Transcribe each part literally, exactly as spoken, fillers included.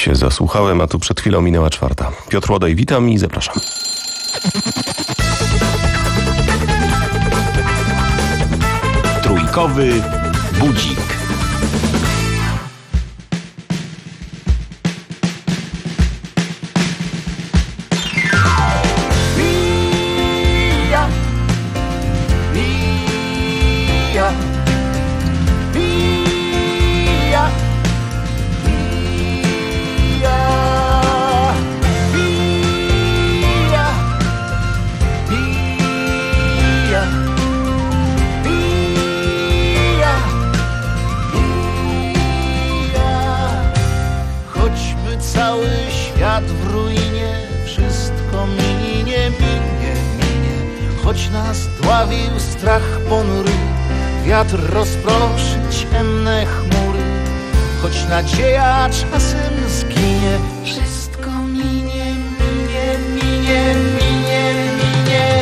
się zasłuchałem, a tu przed chwilą minęła czwarta. Piotr Łodej, witam i zapraszam. Trójkowy budzik. W ruinie wszystko minie, minie, minie. Choć nas dławił strach ponury, wiatr rozproszy ciemne chmury. Choć nadzieja czasem zginie, wszystko minie, minie, minie, minie, minie.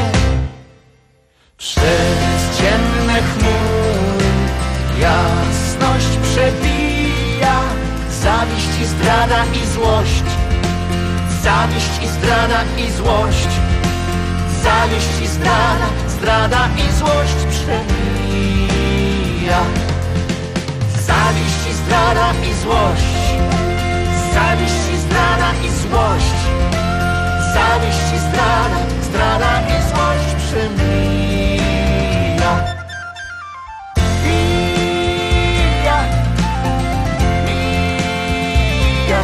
Przez ciemne chmury jasność przebija, zawiść i zdrada i złość. Zawiść i zdrada i złość. Zawiść i zdrada, zdrada i złość przemija. Zawiść i zdrada i złość. Zawiść i zdrada i złość. Zawiść i zdrada, zdrada i złość przemija. Mija, mija.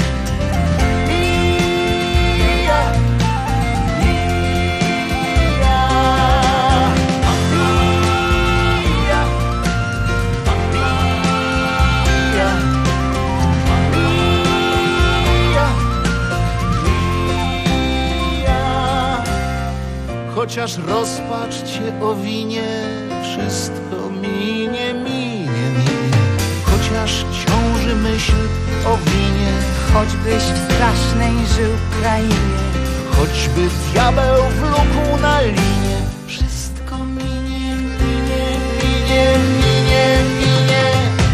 Chociaż rozpacz cię owinie, wszystko minie, minie, minie. Chociaż ciąży myśl o winie, choćbyś w strasznej żył krainie, choćby diabeł wlókł na linie, wszystko minie, minie, minie, minie, minie.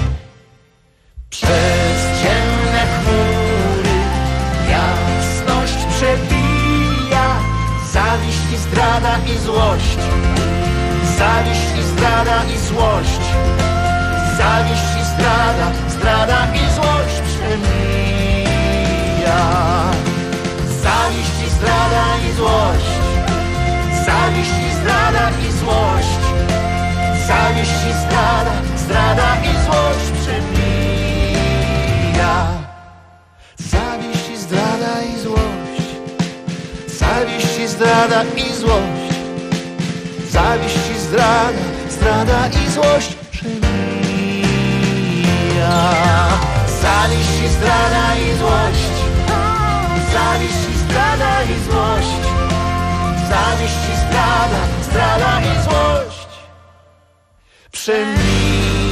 Przez ciemne chmury jasność przebija, zawiść i zdrada i złość. Zawiść i zdrada i złość. Zawiść i zdrada, zdrada i złość przemija. Zawiść i zdrada i złość. Zawiść i zdrada i złość. Zawiść i zdrada, zdrada i złość przemija. Zawiść i zdrada i złość. Zawiść i zdrada i złość. Zawiść i zdrada, zdrada i złość przemija. Zawiść i zdrada i złość. Zawiść i zdrada i złość. Zawiść i zdrada, zdrada i złość przemija.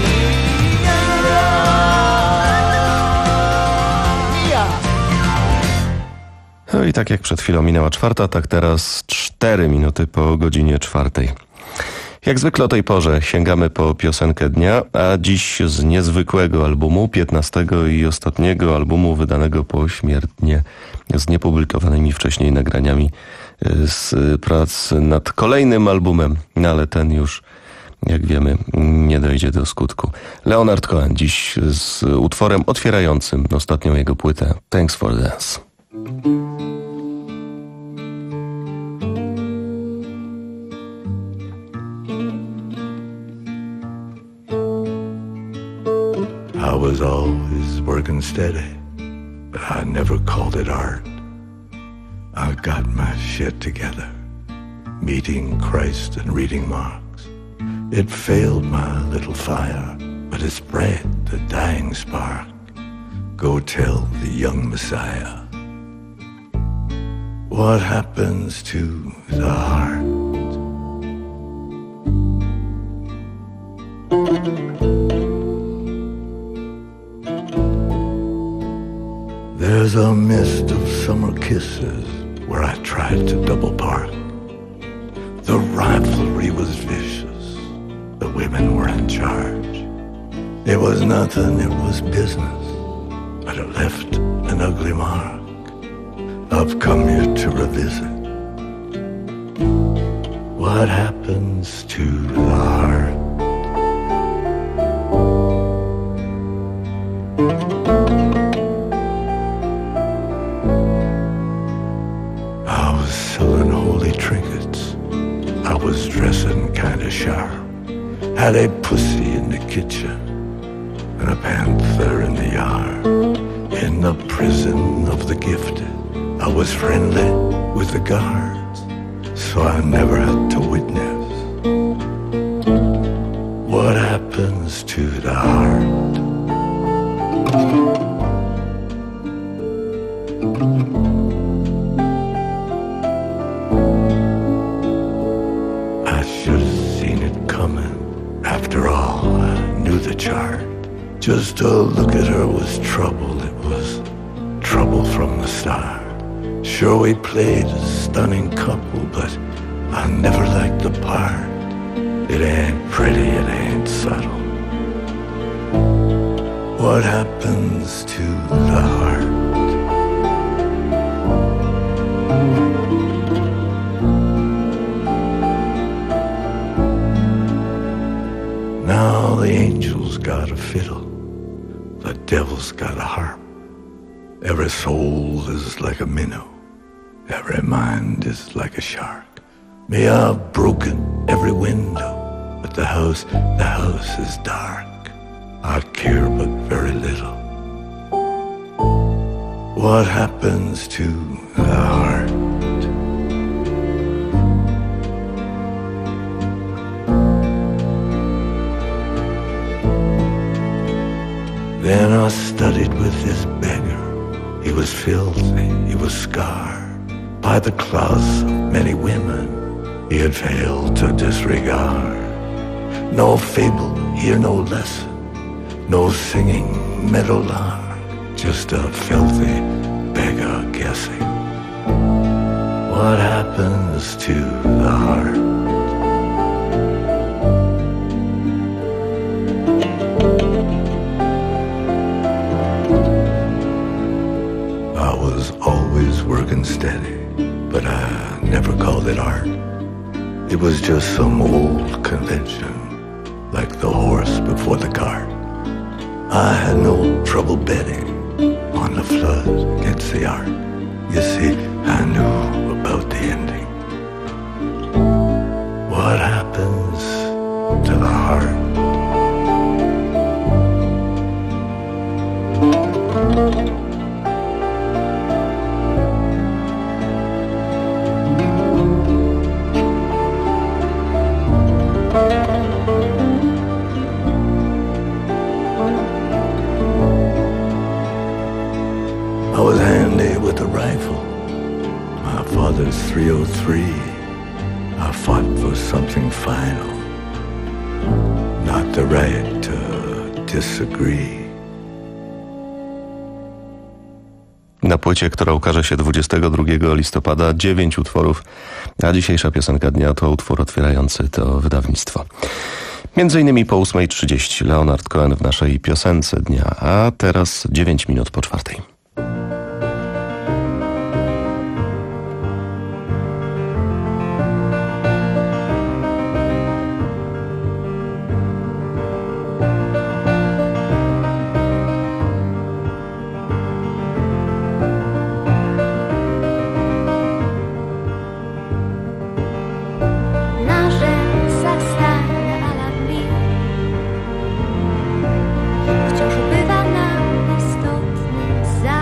No i tak jak przed chwilą minęła czwarta, tak teraz cztery minuty po godzinie czwartej. Jak zwykle o tej porze sięgamy po piosenkę dnia, a dziś z niezwykłego albumu, piętnastego i ostatniego albumu wydanego pośmiertnie z niepublikowanymi wcześniej nagraniami z prac nad kolejnym albumem, no ale ten już, jak wiemy, nie dojdzie do skutku. Leonard Cohen dziś z utworem otwierającym ostatnią jego płytę Thanks for Dance. I was always working steady, but I never called it art. I got my shit together, meeting Christ and reading Marx. It failed my little fire, but it spread the dying spark. Go tell the young Messiah what happens to the heart. There's a mist of summer kisses where I tried to double park. The rivalry was vicious, the women were in charge. It was nothing, it was business, but it left an an ugly mark. I've come here to revisit what happens to the heart. I was selling holy trinkets. I was dressing kinda sharp. Had a pussy in the kitchen and a panther in the yard. In the prison of the gifted, I was friendly with the guards, so I never had to witness what happens to the heart. I should have seen it coming. After all, I knew the chart. Just to look at her was trouble. It was trouble from the start. Sure, we played a stunning couple, but I never liked the part. It ain't pretty, it ain't subtle. What happens to the heart? Now the angel's got a fiddle, the devil's got a harp. Every soul is like a minnow, every mind is like a shark. May I've broken every window, but the house, the house is dark. I care but very little. What happens to the heart? Then I studied with this beggar. He was filthy, he was scarred by the claws of many women he had failed to disregard. No fable, here no lesson, no singing meadowlark, just a filthy beggar guessing what happens to the heart. I was always working steady, but I never called it art. It was just some old convention, like the horse before the cart. I had no trouble betting on the flood against the ark. You see, I knew about the ending. What happens to the heart? I was handy with a rifle, my father's three oh three. I fought for something final, not the right to disagree. Na płycie, która ukaże się dwudziestego drugiego listopada, dziewięć utworów, a dzisiejsza piosenka dnia to utwór otwierający to wydawnictwo. Między innymi po ósmej trzydzieści Leonard Cohen w naszej piosence dnia, a teraz dziewięć minut po czwartej. Wciąż bywa nam istotny za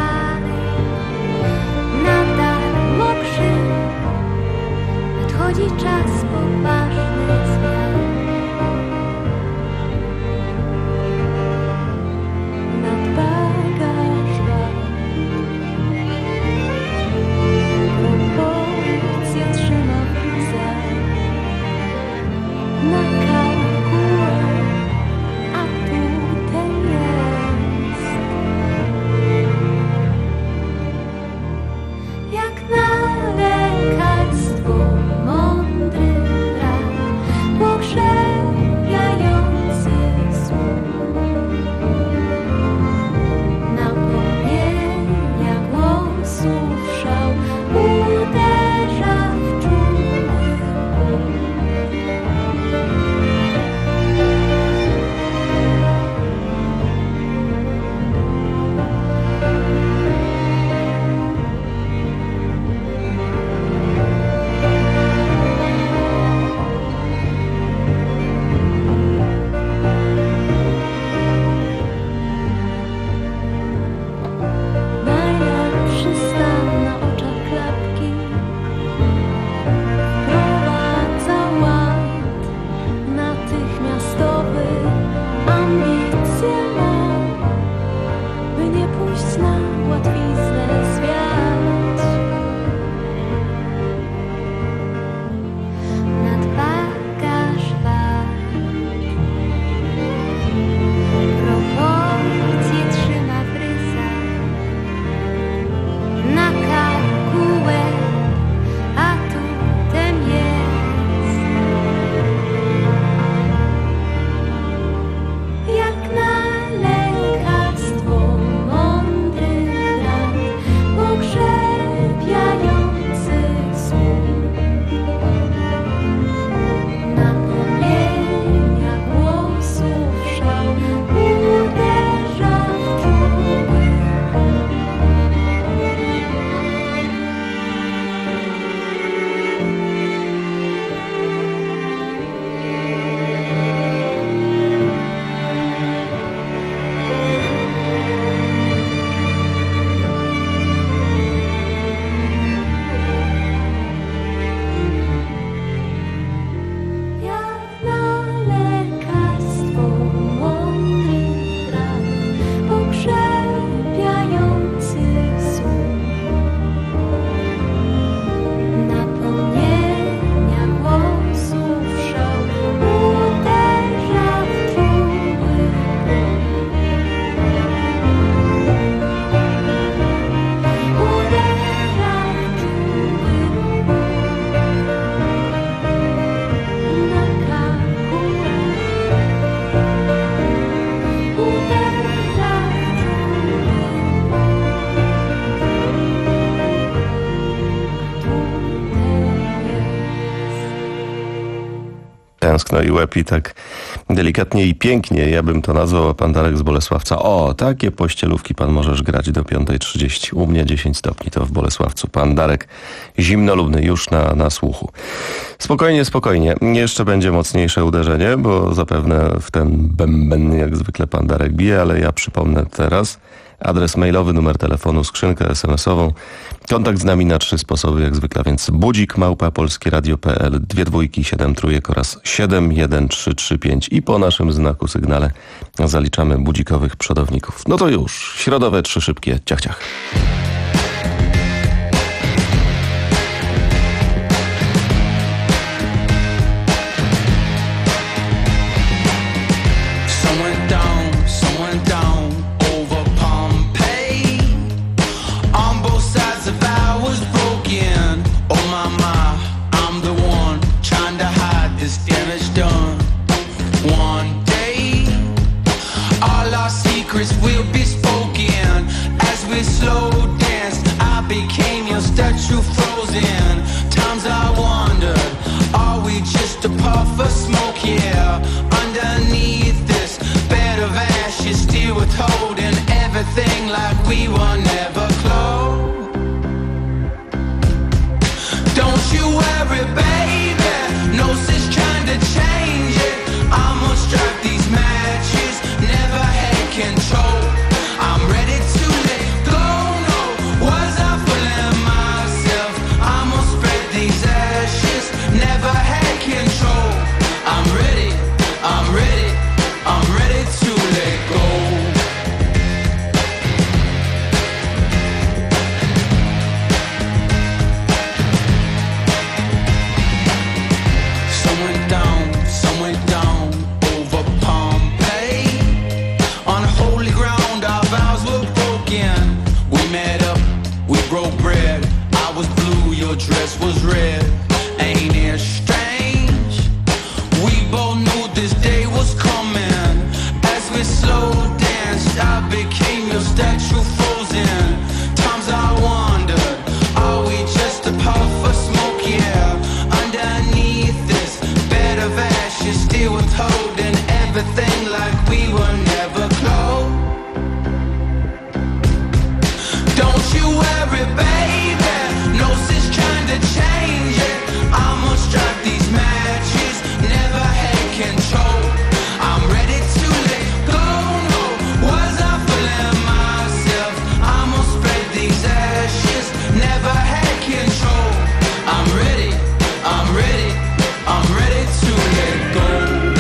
tęskno i łeb i tak delikatnie i pięknie, ja bym to nazwał, a pan Darek z Bolesławca. O, takie pościelówki pan możesz grać do piątej trzydzieści. U mnie dziesięć stopni, to w Bolesławcu. Pan Darek zimnolubny już na, na słuchu. Spokojnie, spokojnie. Jeszcze będzie mocniejsze uderzenie, bo zapewne w ten bęben jak zwykle pan Darek bije, ale ja przypomnę teraz adres mailowy, numer telefonu, skrzynkę es em esową. Kontakt z nami na trzy sposoby, jak zwykle, więc budzik małpa polskieradio kropka pe el, dwie dwójki, siedem trójek oraz siedem jeden trzy trzy pięć i po naszym znaku sygnale zaliczamy budzikowych przodowników. No to już, środowe trzy szybkie, ciach, ciach. Will be spoken as we slow dance. I became your statue frozen. Times I wondered, are we just a puff of smoke? Yeah, underneath this bed of ashes, still withholding everything like we were never close. Don't you worry, baby, no sense trying to change it. I must strike these matches, never had control. I'm ready to let go, no, was I fooling myself? I must spread these ashes, never had control. I'm ready, I'm ready, I'm ready to let go. Some went down, some went down over Pompeii. On holy ground our vows were broken. We met up, we broke bread. I was blue, your dress was red. Ain't it strange? We both knew this day was coming. As we slow danced, I became your statue frozen. Times I wondered, are we just a puff of smoke? Yeah, underneath this bed of ashes, still withholding everything like we were never close. Don't you worry, baby, no sense trying to change it. I must strike these matches, never had control. I'm ready to let go, no, was I fooling myself? I must spread these ashes, never had control. I'm ready, I'm ready, I'm ready to let go.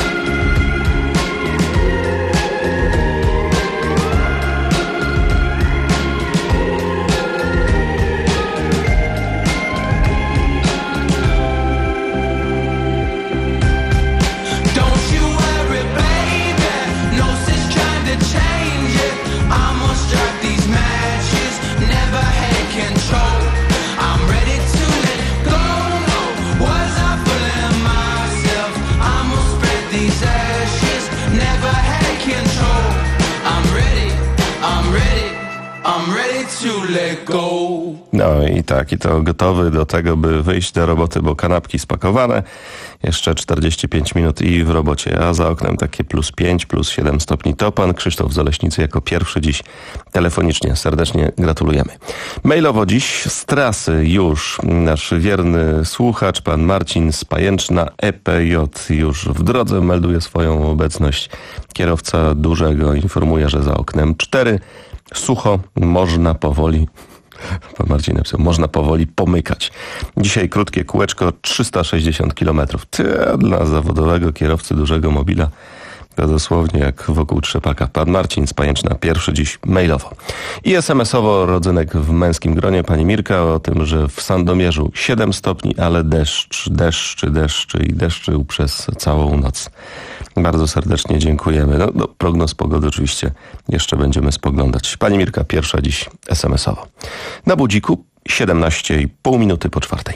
Don't you worry, baby, no sense trying to change it. I must strike these matches, never had control. I'm ready to let go, no, was I fooling myself? I must spread these ashes, never had control. I'm ready, I'm ready, I'm ready to let go. No i tak, i to gotowy do tego, by wyjść do roboty, bo kanapki spakowane, jeszcze czterdzieści pięć minut i w robocie, a za oknem takie plus pięć, plus siedem stopni. To pan Krzysztof z Oleśnicy jako pierwszy dziś telefonicznie. Serdecznie gratulujemy. Mailowo dziś z trasy już nasz wierny słuchacz, pan Marcin z Pajęczna, E P J już w drodze, melduje swoją obecność. Kierowca dużego informuje, że za oknem cztery, sucho, można powoli... Pan Marcin napisał, można powoli pomykać. Dzisiaj krótkie kółeczko, trzysta sześćdziesiąt kilometrów. Ty, dla zawodowego kierowcy dużego mobila to dosłownie jak wokół trzepaka. Pan Marcin z Pajęczna, pierwszy dziś mailowo. I es em esowo rodzynek w męskim gronie. Pani Mirka o tym, że w Sandomierzu siedem stopni, ale deszcz, deszczy, deszczy i deszczył przez całą noc. Bardzo serdecznie dziękujemy. No, do prognoz pogody oczywiście jeszcze będziemy spoglądać. Pani Mirka, pierwsza dziś es em esowo. Na budziku siedemnaście i pół minuty po czwartej.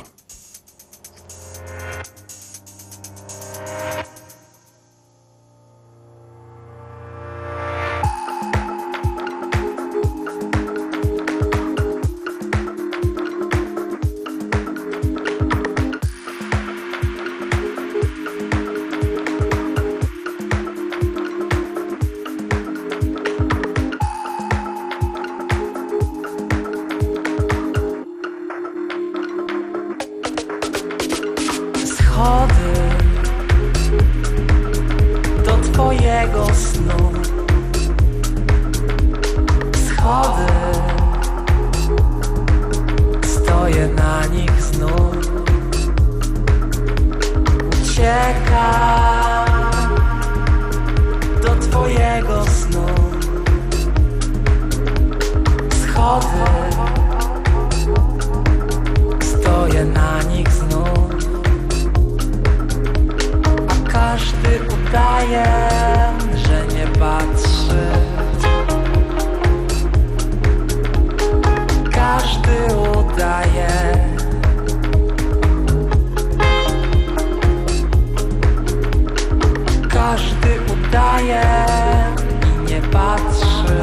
twojego snu. Schody, stoję na nich znów. Uciekam do twojego snu. Schody, stoję na nich znów. A każdy udaje, że nie patrzy. Każdy udaje. Każdy udaje i nie patrzy.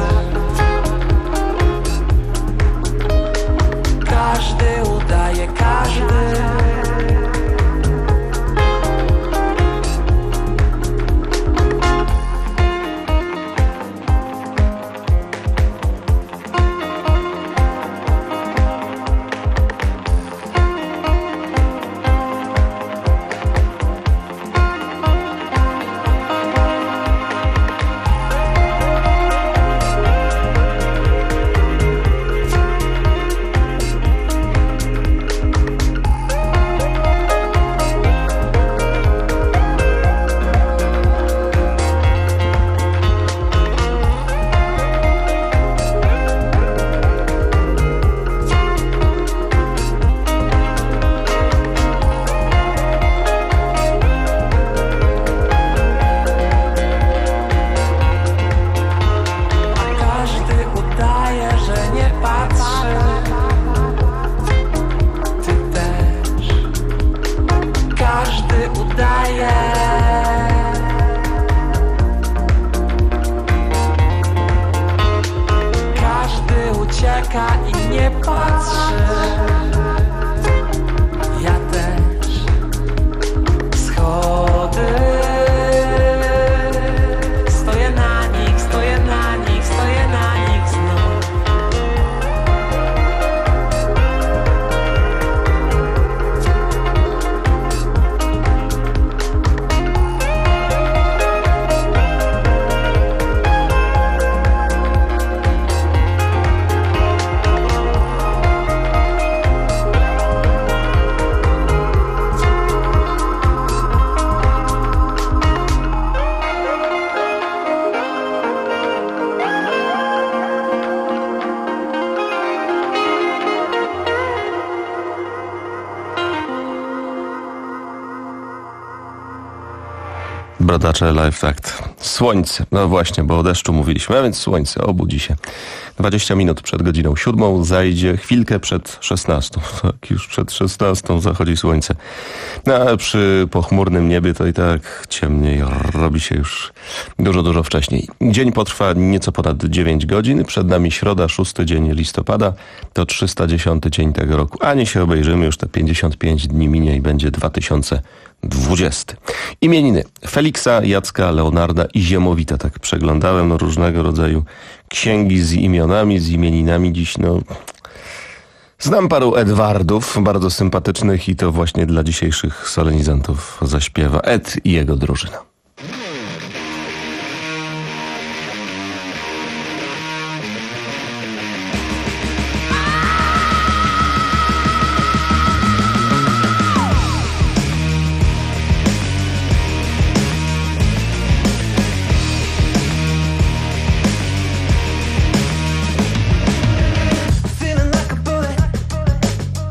Każdy udaje, każdy. Brodacze Live Act. Słońce. No właśnie, bo o deszczu mówiliśmy, a więc słońce obudzi się. dwadzieścia minut przed godziną siódmą, zajdzie chwilkę przed szesnastą. Tak, już przed szesnastą zachodzi słońce. No, ale przy pochmurnym niebie to i tak ciemniej robi się już dużo, dużo wcześniej. Dzień potrwa nieco ponad dziewięć godzin. Przed nami środa, szósty dzień listopada. To trzysta dziesiąty dzień tego roku. Ani się obejrzymy, już te pięćdziesiąt pięć dni minie i będzie dwa tysiące dwudziesty. Imieniny Feliksa, Jacka, Leonarda i Ziemowita. Tak przeglądałem, no różnego rodzaju księgi z imionami, z imieninami dziś, no... Znam paru Edwardów, bardzo sympatycznych i to właśnie dla dzisiejszych solenizantów zaśpiewa Ed i jego drużyna.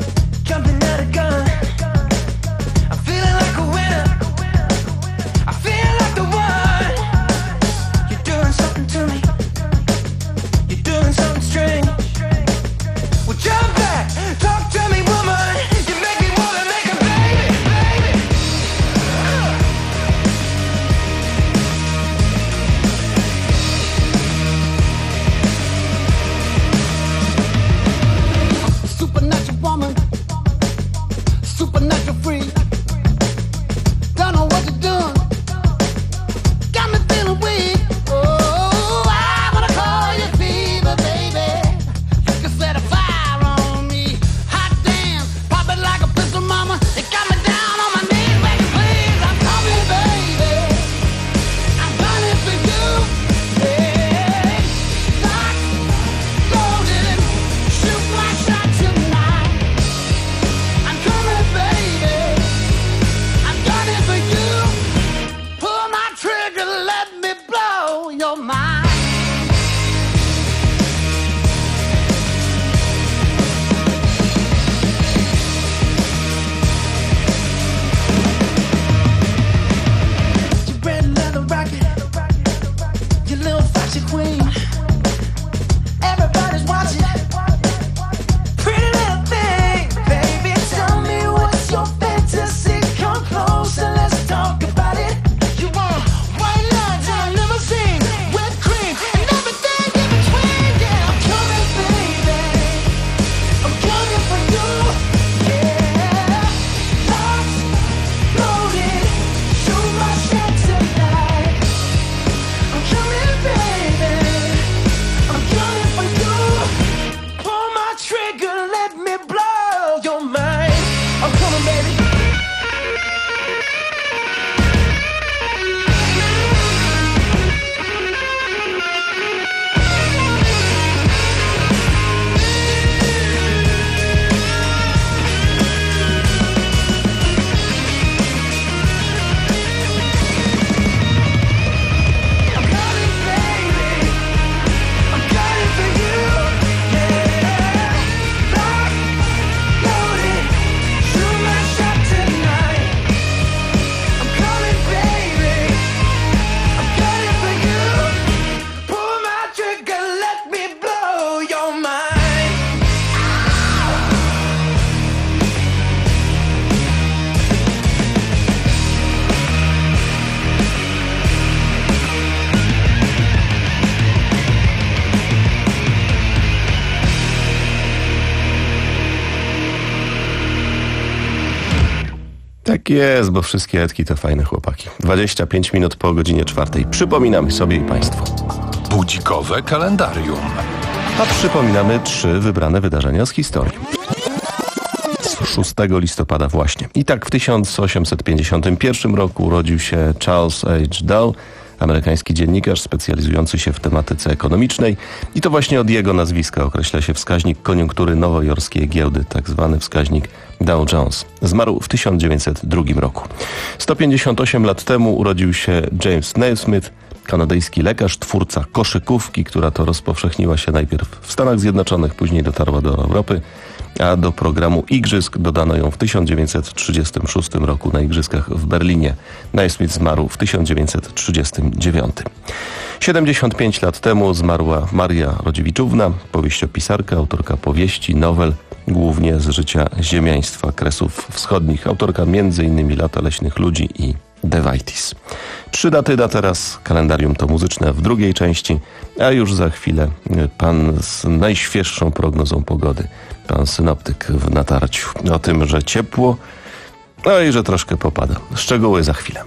I feel Tak jest, bo wszystkie Edki to fajne chłopaki. dwadzieścia pięć minut po godzinie czwartej. Przypominamy sobie i Państwu. Budzikowe kalendarium. A przypominamy trzy wybrane wydarzenia z historii. szóstego listopada właśnie. I tak w tysiąc osiemset pięćdziesiątym pierwszym roku urodził się Charles H. Dow, amerykański dziennikarz specjalizujący się w tematyce ekonomicznej. I to właśnie od jego nazwiska określa się wskaźnik koniunktury nowojorskiej giełdy, tak zwany wskaźnik Dow Jones. Zmarł w tysiąc dziewięćset drugim roku. sto pięćdziesiąt osiem lat temu urodził się James Naismith, kanadyjski lekarz, twórca koszykówki, która to rozpowszechniła się najpierw w Stanach Zjednoczonych, później dotarła do Europy, a do programu igrzysk dodano ją w tysiąc dziewięćset trzydziestym szóstym roku na igrzyskach w Berlinie. Naismith zmarł w tysiąc dziewięćset trzydziestym dziewiątym. siedemdziesiąt pięć lat temu zmarła Maria Rodziewiczówna, powieściopisarka, autorka powieści, nowel, głównie z życia ziemiaństwa Kresów Wschodnich, autorka między innymi Lata leśnych ludzi i De Vitis. Trzy daty da teraz, kalendarium to muzyczne w drugiej części, a już za chwilę pan z najświeższą prognozą pogody, pan synoptyk w natarciu. O tym, że ciepło, no i że troszkę popada. Szczegóły za chwilę.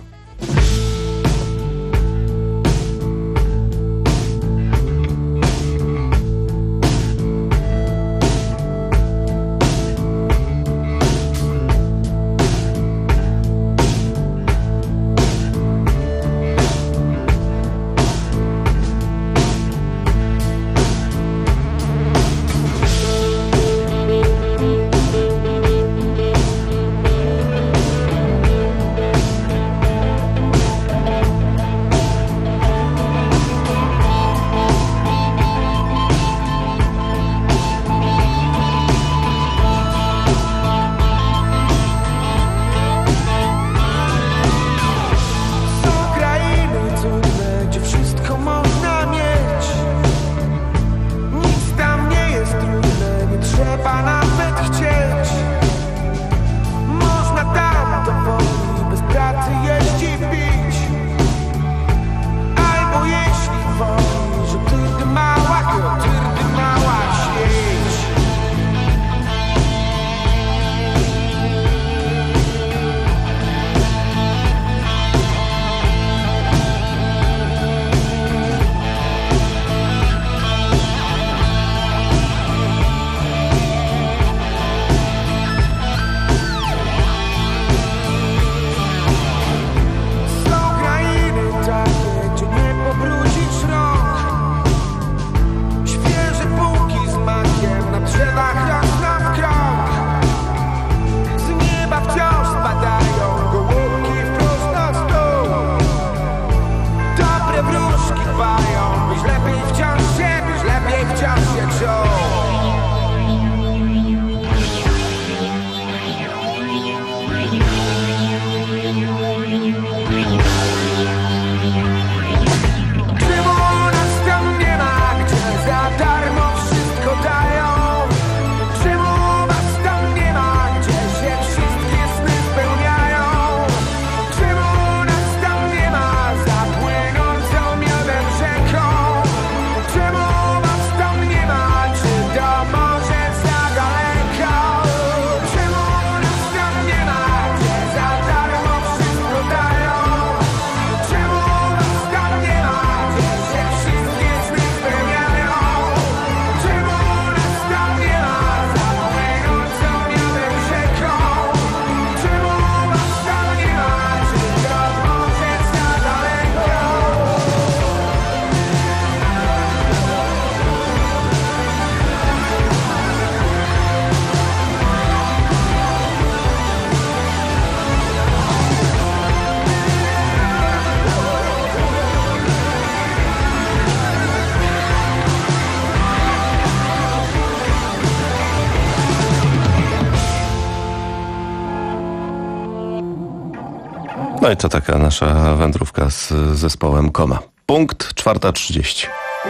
No i to taka nasza wędrówka z zespołem Koma. Punkt czwarta trzydzieści.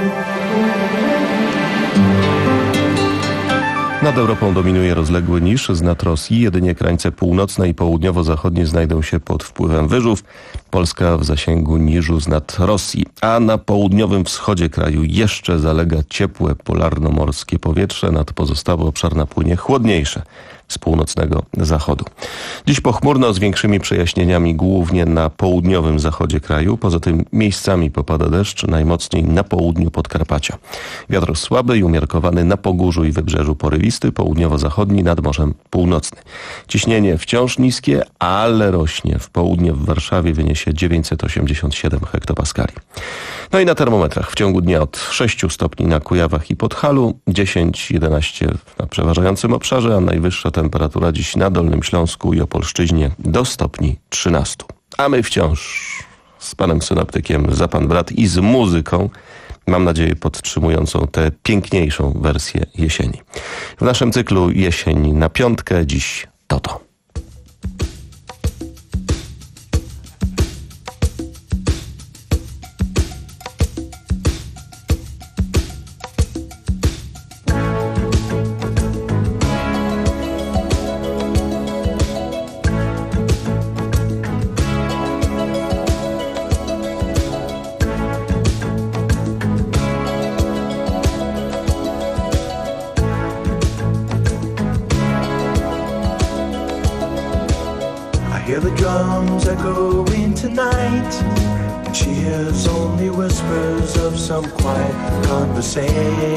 Nad Europą dominuje rozległy niż z nad Rosji. Jedynie krańce północne i południowo-zachodnie znajdą się pod wpływem wyżów. Polska w zasięgu niżu z nad Rosji. A na południowym wschodzie kraju jeszcze zalega ciepłe polarno-morskie powietrze. Nad pozostały obszar napłynie chłodniejsze z północnego zachodu. Dziś pochmurno z większymi przejaśnieniami głównie na południowym zachodzie kraju. Poza tym miejscami popada deszcz, najmocniej na południu Podkarpacia. Wiatr słaby i umiarkowany na Pogórzu i Wybrzeżu, porywisty, południowo-zachodni, nad Morzem Północny. Ciśnienie wciąż niskie, ale rośnie. W południe w Warszawie wyniesie dziewięćset osiemdziesiąt siedem hektopaskali. No i na termometrach w ciągu dnia od sześciu stopni na Kujawach i Podhalu, dziesięć jedenaście na przeważającym obszarze, a najwyższa temperatura dziś na Dolnym Śląsku i Opolszczyźnie do stopni trzynastu. A my wciąż z panem synoptykiem za pan brat i z muzyką, mam nadzieję podtrzymującą tę piękniejszą wersję jesieni. W naszym cyklu Jesień na piątkę dziś Toto. Hear the drums echoing tonight, and she hears only whispers of some quiet conversation.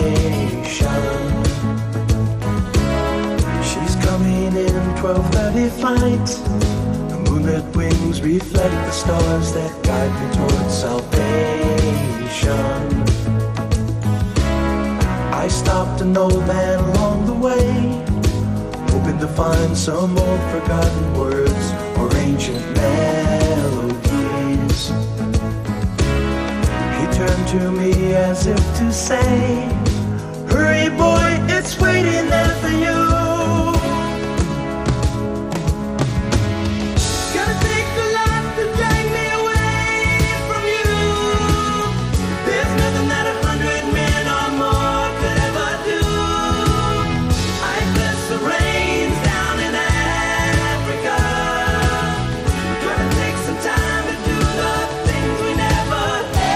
She's coming in twelve thirty flight. The moonlit wings reflect the stars that guide me towards salvation. I stopped an old man along the way, hoping to find some old forgotten words or ancient melodies. He turned to me as if to say, hurry boy, it's waiting there for you. Gonna take a lot to drag me away from you. There's nothing that a hundred men or more could ever do. I bless the rains down in Africa. Gonna take some time to do the things we never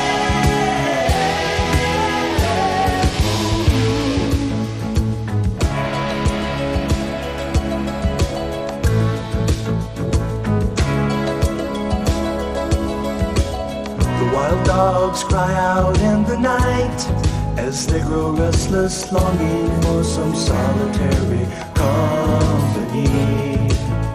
The wild dogs cry out in the night as they grow restless, longing for some solitary company.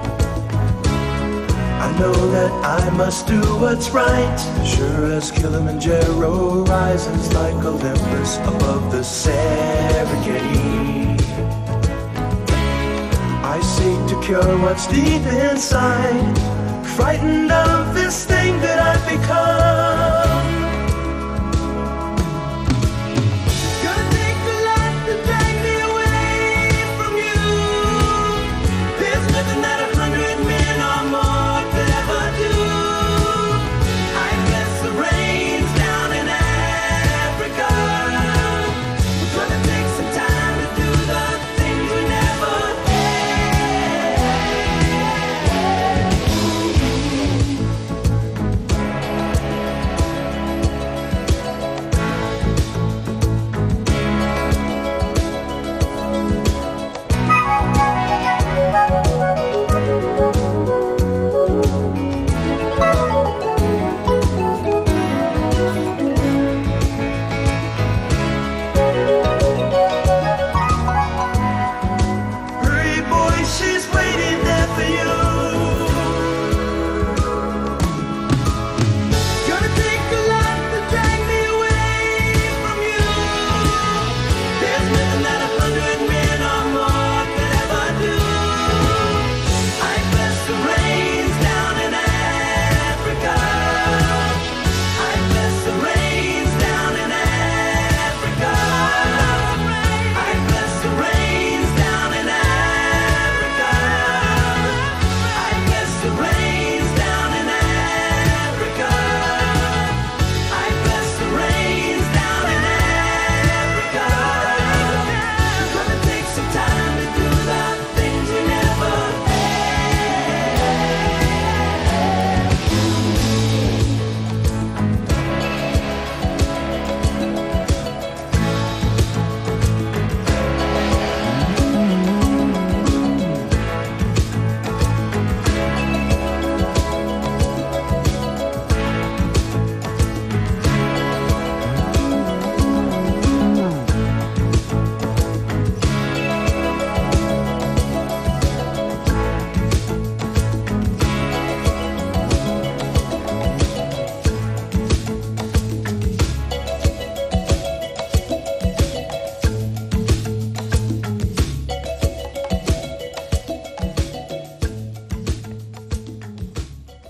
I know that I must do what's right, sure as Kilimanjaro rises like Olympus above the Serengeti. I seek to cure what's deep inside, frightened of this thing that I've become. Gonna take a lot to drag me away from you. There's nothing that a hundred men or more could ever do. I bless the rains down in Africa. We're gonna take some time to do the things we never had.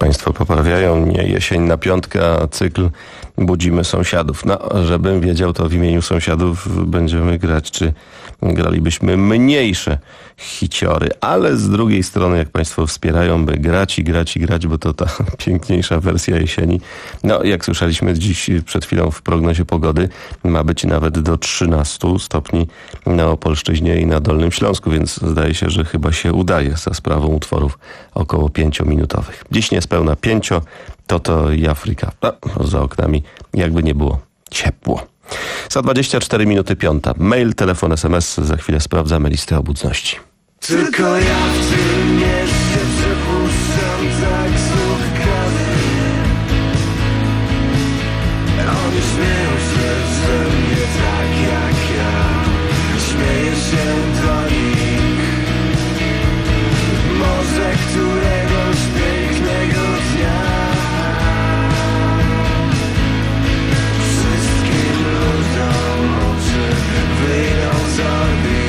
Państwo poprawiają. Nie jesień na piątkę, a cykl Budzimy Sąsiadów. No, żebym wiedział, to w imieniu sąsiadów będziemy grać, czy gralibyśmy mniejsze hiciory. Ale z drugiej strony, jak Państwo wspierają, by grać i grać i grać, bo to ta piękniejsza wersja jesieni. No, jak słyszeliśmy dziś przed chwilą w prognozie pogody, ma być nawet do trzynastu stopni na Opolszczyźnie i na Dolnym Śląsku, więc zdaje się, że chyba się udaje za sprawą utworów około pięciominutowych. Dziś niespełna pięcio, to to i Afryka. A, za oknami jakby nie było ciepło. Za dwadzieścia cztery minuty piąta. Mail, telefon, es em es. Za chwilę sprawdzamy listę obudności. Tylko ja w tym mieście przepuszczam taksówkarze. Oni śmieją się ze mnie tak jak ja. Śmieję się do nich. Może któregoś pięknego dnia wszystkim ludziom oczy wyjdą z orbit.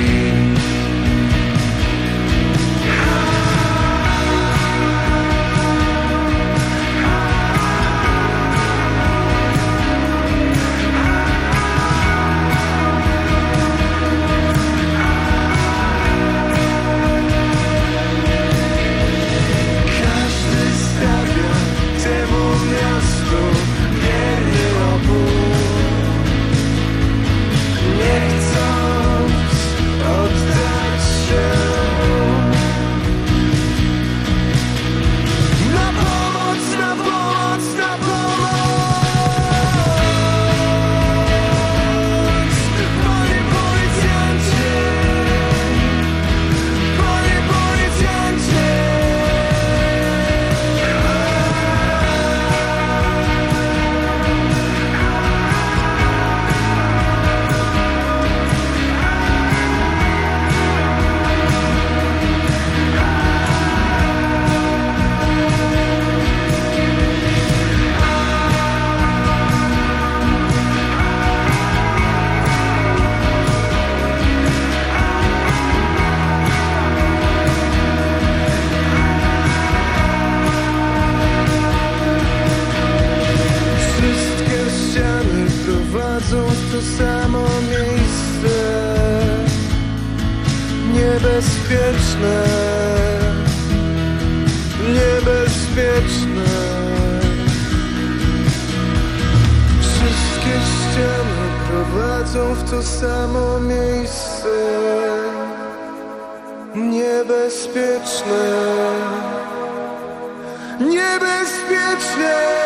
Niebezpieczne, niebezpieczne. Wszystkie ściany prowadzą w to samo miejsce. Niebezpieczne, niebezpieczne.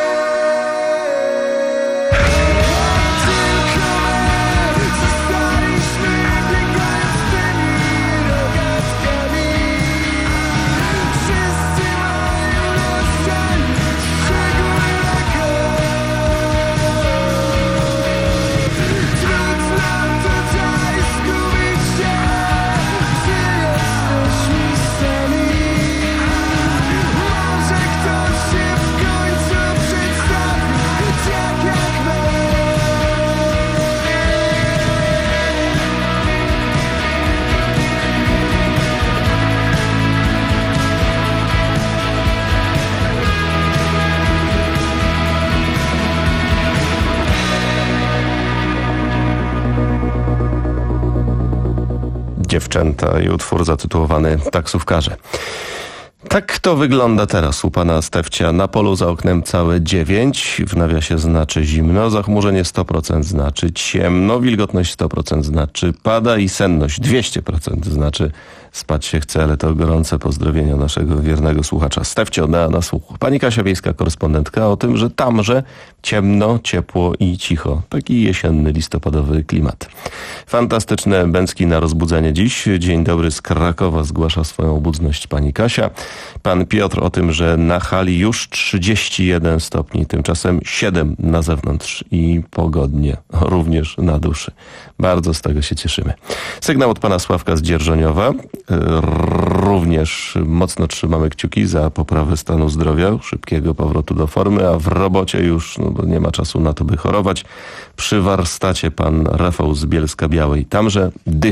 Dziewczęta i utwór zatytułowany Taksówkarze. Tak to wygląda teraz u pana Stefcia. Na polu za oknem całe dziewięć, w nawiasie znaczy zimno, zachmurzenie sto procent znaczy ciemno, wilgotność sto procent znaczy pada i senność dwieście procent znaczy spać się chce, ale to gorące pozdrowienia naszego wiernego słuchacza Stefcio na, na słuchu. Pani Kasia Wiejska, korespondentka, o tym, że tamże ciemno, ciepło i cicho. Taki jesienny, listopadowy klimat. Fantastyczne bęcki na rozbudzenie dziś. Dzień dobry z Krakowa, zgłasza swoją obudność pani Kasia. Pan Piotr o tym, że na hali już trzydzieści jeden stopni, tymczasem siedem na zewnątrz i pogodnie, również na duszy. Bardzo z tego się cieszymy. Sygnał od pana Sławka z Dzierżoniowa. Również mocno trzymamy kciuki za poprawę stanu zdrowia, szybkiego powrotu do formy, a w robocie już, no bo nie ma czasu na to, by chorować. Przy warsztacie pan Rafał z Bielska Białej. Tamże dycha.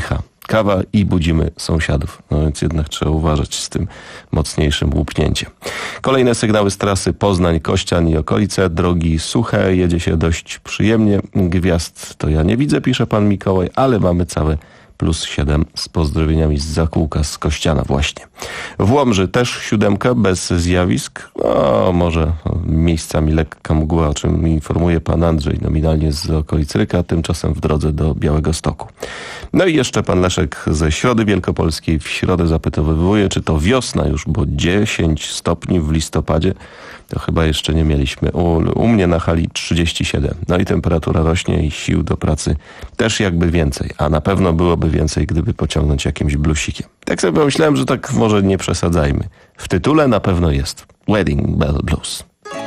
kawa i budzimy sąsiadów. No więc jednak trzeba uważać z tym mocniejszym łupnięciem. Kolejne sygnały z trasy Poznań, Kościan i okolice. Drogi suche, jedzie się dość przyjemnie. Gwiazd to ja nie widzę, pisze pan Mikołaj, ale mamy całe plus siedem z pozdrowieniami z Zakółka, z Kościana właśnie. W Łomży też siódemka bez zjawisk. O, może miejscami lekka mgła, o czym informuje pan Andrzej, nominalnie z okolic Ryka, tymczasem w drodze do Białegostoku. No i jeszcze pan Leszek ze Środy Wielkopolskiej w środę zapytowuje, czy to wiosna już, bo dziesięć stopni w listopadzie to chyba jeszcze nie mieliśmy. U, u mnie na hali trzydzieści siedem. No i temperatura rośnie i sił do pracy też jakby więcej. A na pewno byłoby więcej, gdyby pociągnąć jakimś bluesikiem. Tak sobie pomyślałem, że tak może nie przesadzajmy. W tytule na pewno jest Wedding Bell Blues.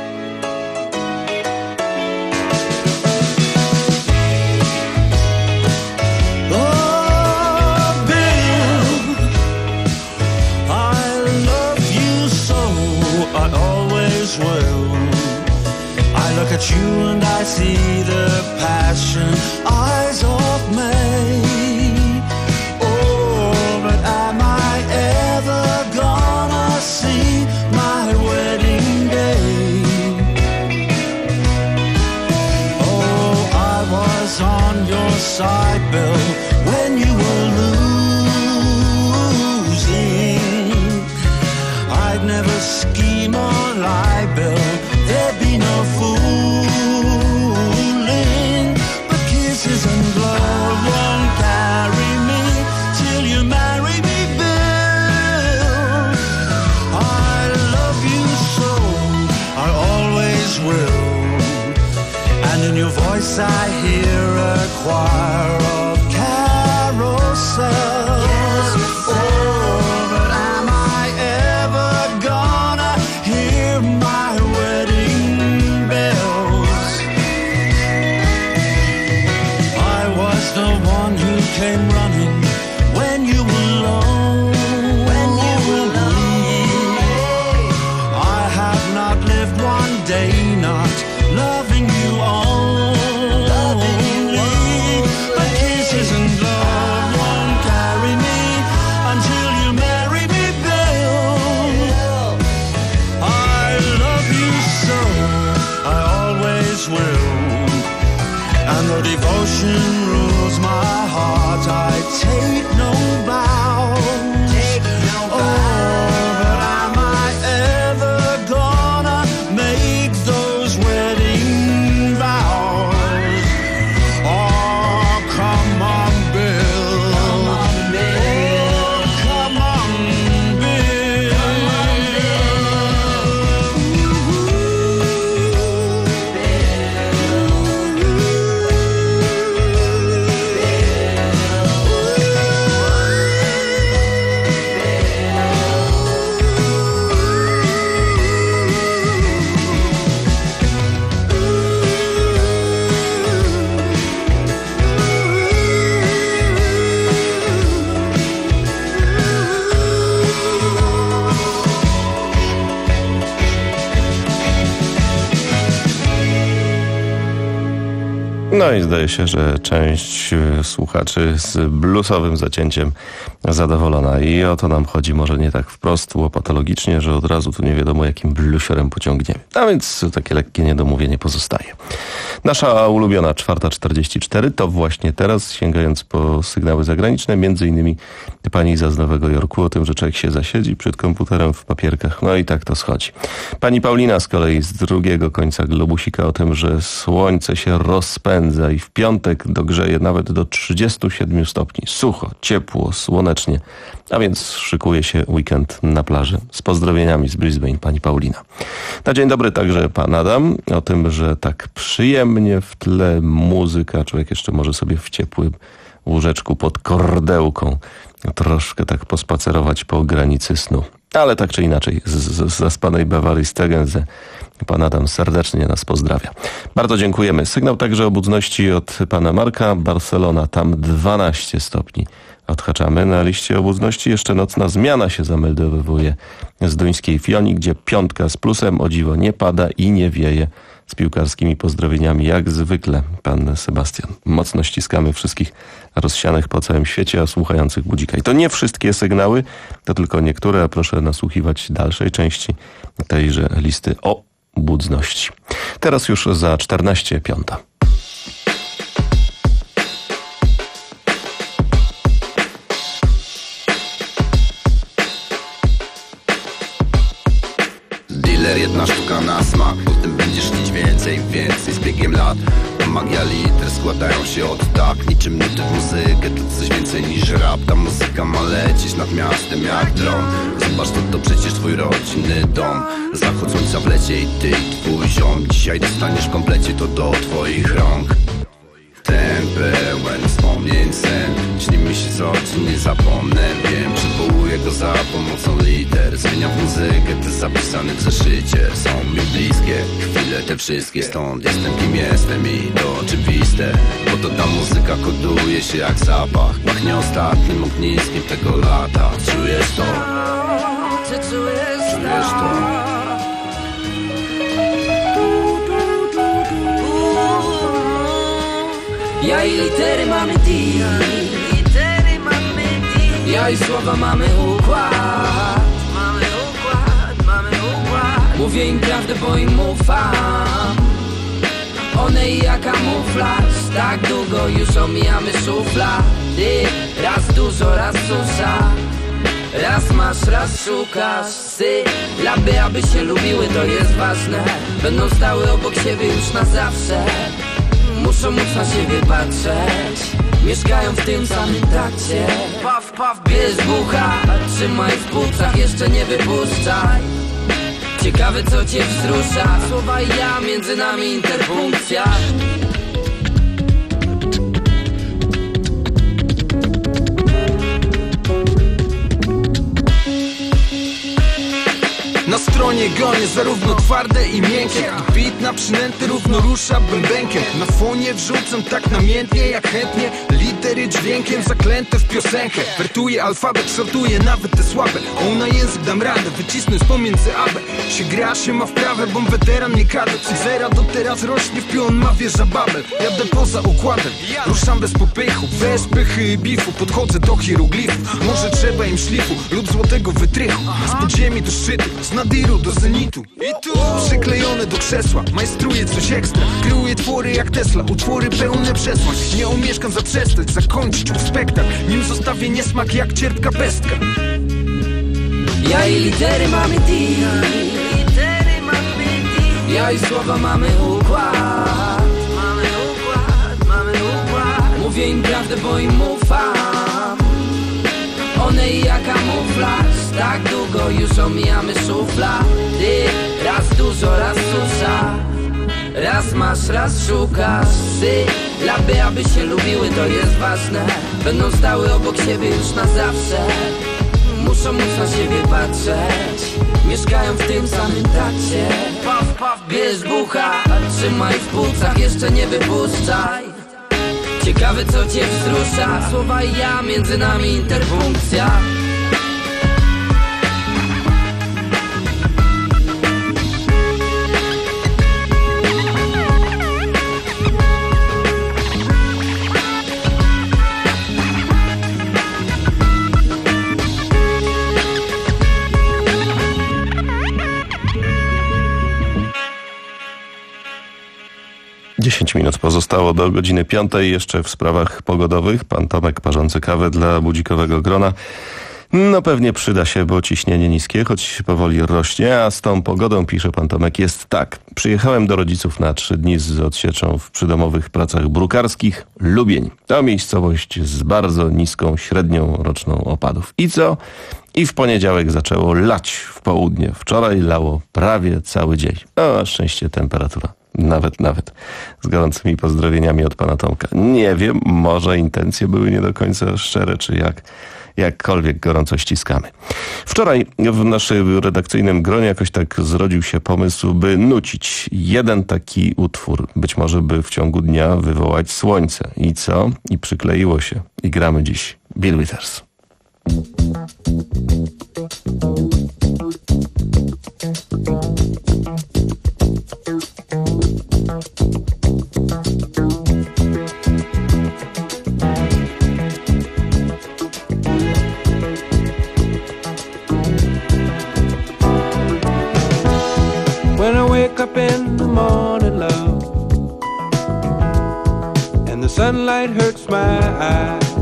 At you and I see the passion eyes of May. Oh, but am I ever gonna see my wedding day? Oh, I was on your side, Bill, when you were losing. I'd never scheme or lie, Bill. There'd be no fooling, but kisses and love won't carry me till you marry me, Bill. I love you so, I always will, and in your voice I hear a choir of carousel. Came running when you were low, when you were low. I have not lived one day not loving you only, but kisses and love won't carry me until you marry me, Bill. I love you so, I always will, and the devotion rules my heart. I take no bow, take no bow. Oh, but am I ever gonna make those wedding vows? Oh, come on, Bill. Come on, Bill. Come on, Bill. Come on, No i zdaje się, że część słuchaczy z bluesowym zacięciem zadowolona. I o to nam chodzi, może nie tak wprost, łopatologicznie, że od razu tu nie wiadomo, jakim bluesiorem pociągniemy. A więc takie lekkie niedomówienie pozostaje. Nasza ulubiona czwarta czterdzieści cztery to właśnie teraz, sięgając po sygnały zagraniczne, między innymi pani Iza z Nowego Jorku o tym, że człowiek się zasiedzi przed komputerem w papierkach. No i tak to schodzi. Pani Paulina z kolei z drugiego końca globusika o tym, że słońce się rozpędza i w piątek dogrzeje nawet do trzydziestu siedmiu stopni. Sucho, ciepło, słonecznie. A więc szykuje się weekend na plaży. Z pozdrowieniami z Brisbane, pani Paulina. Na dzień dobry także pan Adam. O tym, że tak przyjemnie w tle muzyka. Człowiek jeszcze może sobie w ciepłym łóżeczku pod kordełką troszkę tak pospacerować po granicy snu. Ale tak czy inaczej, z, z zaspanej Bawarii Stegenze pan Adam serdecznie nas pozdrawia. Bardzo dziękujemy. Sygnał także o budności od pana Marka. Barcelona, tam dwanaście stopni. odhaczamy. Na liście obecności jeszcze nocna zmiana się zameldowuje z duńskiej Fioni, gdzie piątka z plusem, o dziwo, nie pada i nie wieje. Z piłkarskimi pozdrowieniami jak zwykle pan Sebastian. Mocno ściskamy wszystkich rozsianych po całym świecie, a słuchających Budzika. I to nie wszystkie sygnały, to tylko niektóre, a proszę nasłuchiwać dalszej części tejże listy o budzności. Teraz już za czternaście piąta. Dealer, jedna sztuka na smak, potem będziesz chcieć więcej, więcej z biegiem lat. To magia liter, składają się od tak, niczym nuty w muzykę, to coś więcej niż rap. Ta muzyka ma lecieć nad miastem jak dron. Zobacz, to to przecież twój rodzinny dom. Zachód słońca w lecie i ty i twój ziom. Dzisiaj dostaniesz w komplecie, to do twoich rąk. Ten pełen wspomnień sen, śni mi się co, czy nie zapomnę. Wiem, przywołuję go za pomocą liter. Zmieniam muzykę, te zapisane w zeszycie. Są mi bliskie chwile te wszystkie. Stąd jestem kim jestem i to oczywiste, bo to ta muzyka koduje się jak zapach. Pachnie ostatnim ogniskiem tego lata. Czujesz to? Ty czujesz to? Czujesz to? Ja i litery mamy deal, litery mamy deal. Ja i słowa mamy układ, mamy układ, mamy układ. Mówię im prawdę, bo im ufam. One i ja kamuflaż, tak długo już omijamy szuflady. Raz dużo, raz susza, raz masz, raz szukasz. Sylaby, aby się lubiły, to jest ważne. Będą stały obok siebie już na zawsze. Muszą móc na siebie patrzeć. Mieszkają w tym samym trakcie. Paf, paf, bierz bucha, trzymaj w płucach, jeszcze nie wypuszczaj. Ciekawe co cię wzrusza. Słowa i ja, między nami interpunkcja. Na stronie gonię zarówno twarde i miękkie. Beat na przynęty równo rusza bębenkiem. Na fonie wrzucam tak namiętnie jak chętnie. Litery dźwiękiem zaklęte w piosenkę. Wertuję alfabet, sortuję nawet te słabe. O, na język dam radę, wycisnąć pomiędzy abę. Się gra, się ma wprawę, bo weteran nie kadet. Od zera do teraz rośnie w pion, ma wieża Babel. Jadę poza układem, ruszam bez popychu. Bez pychy i bifu, podchodzę do hieroglifów. Może trzeba im szlifu lub złotego wytrychu. Z podziemi do szczytu, z nadiru do zenitu. I tu przyklejone do krzesła, majstruję coś ekstra. Kreuję twory jak Tesla, utwory pełne przesłań. Nie omieszkam zaprzestać, zakończyć ów spektakl, nim zostawię niesmak jak cierpka pestka. Ja i litery mamy deal, litery mamy deal. Ja i słowa mamy układ, mamy układ, mamy układ. Mówię im prawdę, bo im ufam. One i ja kamuflaż, tak długo już omijamy szuflady. Raz dużo, raz susza, raz masz, raz szukasz. Sylaby, aby się lubiły, to jest ważne. Będą stały obok siebie już na zawsze. Muszą móc na siebie patrzeć. Mieszkają w tym samym trakcie. Paf, paf, bierz bucha, trzymaj w płucach, jeszcze nie wypuszczaj. Ciekawe co cię wzrusza. Słowa i ja, między nami interpunkcja. dziesięć minut pozostało do godziny piątej. Jeszcze w sprawach pogodowych. Pan Tomek parzący kawę dla budzikowego grona. No pewnie przyda się, bo ciśnienie niskie, choć powoli rośnie, a z tą pogodą, pisze pan Tomek, jest tak. Przyjechałem do rodziców na trzy dni z odsieczą w przydomowych pracach brukarskich. Lubień. To miejscowość z bardzo niską średnią roczną opadów. I co? I w poniedziałek zaczęło lać w południe. Wczoraj lało prawie cały dzień. No, na szczęście temperatura. Nawet, nawet. Z gorącymi pozdrowieniami od pana Tomka. Nie wiem, może intencje były nie do końca szczere, czy jak. jakkolwiek gorąco ściskamy. Wczoraj w naszym redakcyjnym gronie jakoś tak zrodził się pomysł, by nucić jeden taki utwór. Być może by w ciągu dnia wywołać słońce. I co? I przykleiło się. I gramy dziś Bill Withers. When I wake up in the morning, love, and the sunlight hurts my eyes,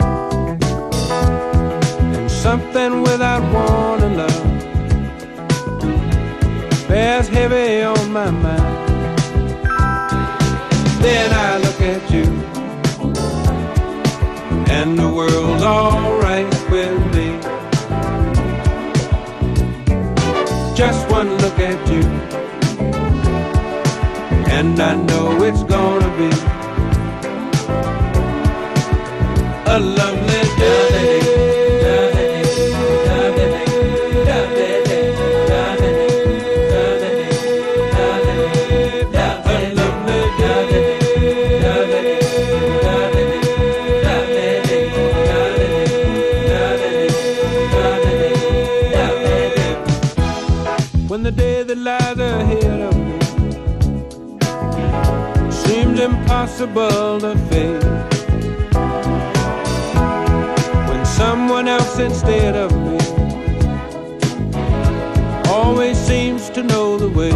and something without warning, love, bears heavy on my mind. Then I look at you, and the world's alright with me. Just one look at you, and I know it's gonna be a lovely day. When the day that lies ahead of me seems impossible to face, when someone else instead of me always seems to know the way,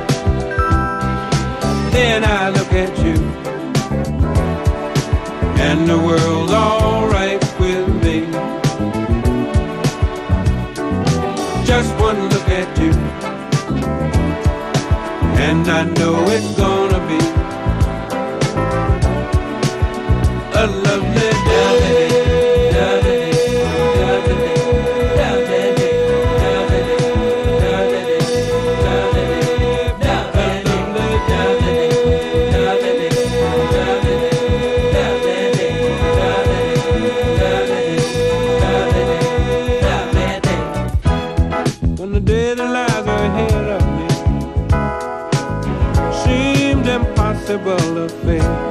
then I look at you, and the world's alright with me. Just one look at you, and I know it's gonna be a lovely day. When the day that lies ahead of me seems impossible to face,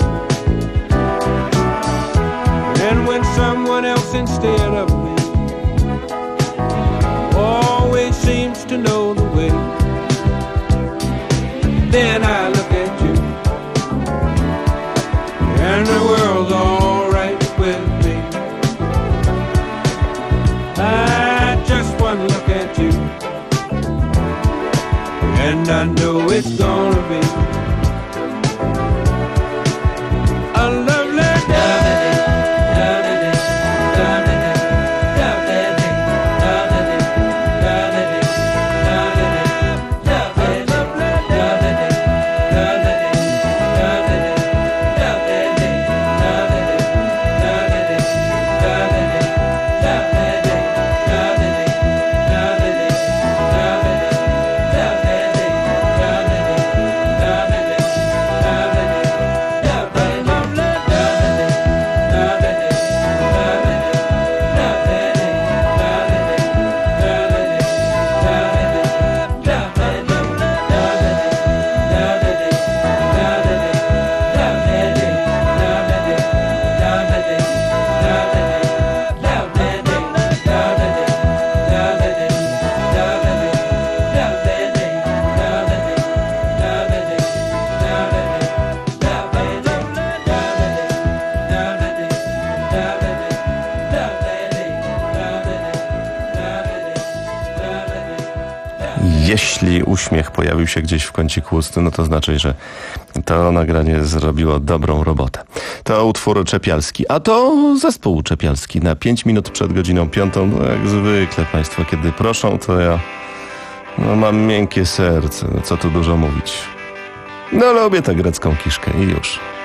and when someone else instead of me always seems to know the way, then I look at you, and the world's alright with me. I just one look at you, and I know it's gonna be a lovely day. Jeśli uśmiech pojawił się gdzieś w kąciku ust, no to znaczy, że to nagranie zrobiło dobrą robotę. To utwór Czepialski, a to zespół Czepialski na pięć minut przed godziną piątą. No jak zwykle państwo, kiedy proszą, to ja no, mam miękkie serce, no co tu dużo mówić. No lubię tę grecką kiszkę i już.